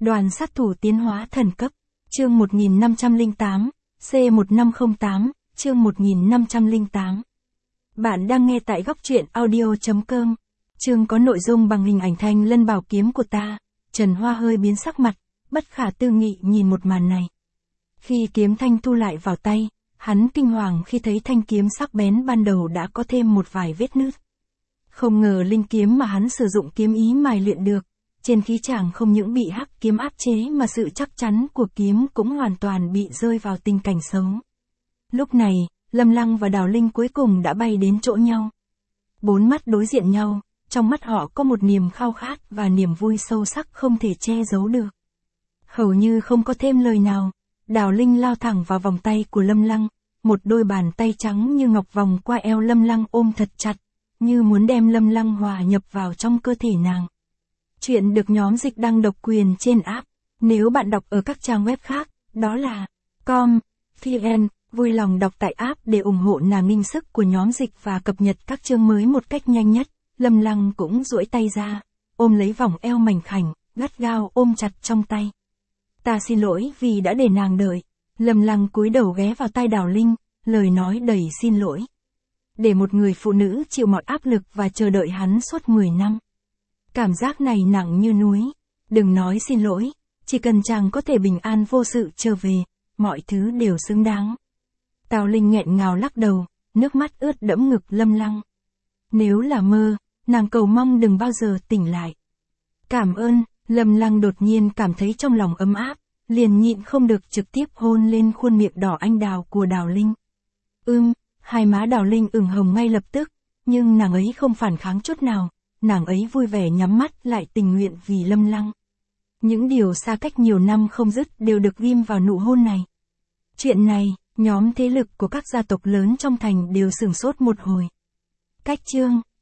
Đoàn sát thủ tiến hóa thần cấp. Chương 1508, C1508, chương 1508. Bạn đang nghe tại góc truyện audio.com. Chương có nội dung bằng hình ảnh Thanh Lân bảo kiếm của ta. Trần Hoa hơi biến sắc mặt, bất khả tư nghị nhìn một màn này. Khi kiếm thanh thu lại vào tay, hắn kinh hoàng khi thấy thanh kiếm sắc bén ban đầu đã có thêm một vài vết nứt. Không ngờ linh kiếm mà hắn sử dụng kiếm ý mài luyện được, trên khí tràng không những bị hắc kiếm áp chế mà sự chắc chắn của kiếm cũng hoàn toàn bị rơi vào tình cảnh xấu. Lúc này, Lâm Lăng và Đào Linh cuối cùng đã bay đến chỗ nhau. Bốn mắt đối diện nhau, trong mắt họ có một niềm khao khát và niềm vui sâu sắc không thể che giấu được. Hầu như không có thêm lời nào, Đào Linh lao thẳng vào vòng tay của Lâm Lăng, một đôi bàn tay trắng như ngọc vòng qua eo Lâm Lăng ôm thật chặt, như muốn đem Lâm Lăng hòa nhập vào trong cơ thể nàng. Chuyện được nhóm dịch đăng độc quyền trên app. Nếu bạn đọc ở các trang web khác, đó là com.vn, vui lòng đọc tại app để ủng hộ nàng ninh sức của nhóm dịch và cập nhật các chương mới một cách nhanh nhất. Lâm Lăng cũng duỗi tay ra, ôm lấy vòng eo mảnh khảnh, gắt gao ôm chặt trong tay. Ta xin lỗi vì đã để nàng đợi. Lâm Lăng cúi đầu ghé vào tai Đào Linh, lời nói đầy xin lỗi. Để một người phụ nữ chịu mọi áp lực và chờ đợi hắn suốt 10 năm. Cảm giác này nặng như núi. Đừng nói xin lỗi, chỉ cần chàng có thể bình an vô sự trở về, mọi thứ đều xứng đáng. Đào Linh nghẹn ngào lắc đầu, nước mắt ướt đẫm ngực Lâm Lăng. Nếu là mơ, nàng cầu mong đừng bao giờ tỉnh lại. Cảm ơn. Lâm Lăng đột nhiên cảm thấy trong lòng ấm áp, liền nhịn không được trực tiếp hôn lên khuôn miệng đỏ anh đào của Đào Linh. Hai má Đào Linh ửng hồng ngay lập tức, nhưng nàng ấy không phản kháng chút nào, nàng ấy vui vẻ nhắm mắt lại tình nguyện vì Lâm Lăng. Những điều xa cách nhiều năm không dứt đều được ghim vào nụ hôn này. Chuyện này, nhóm thế lực của các gia tộc lớn trong thành đều sửng sốt một hồi. Cách chương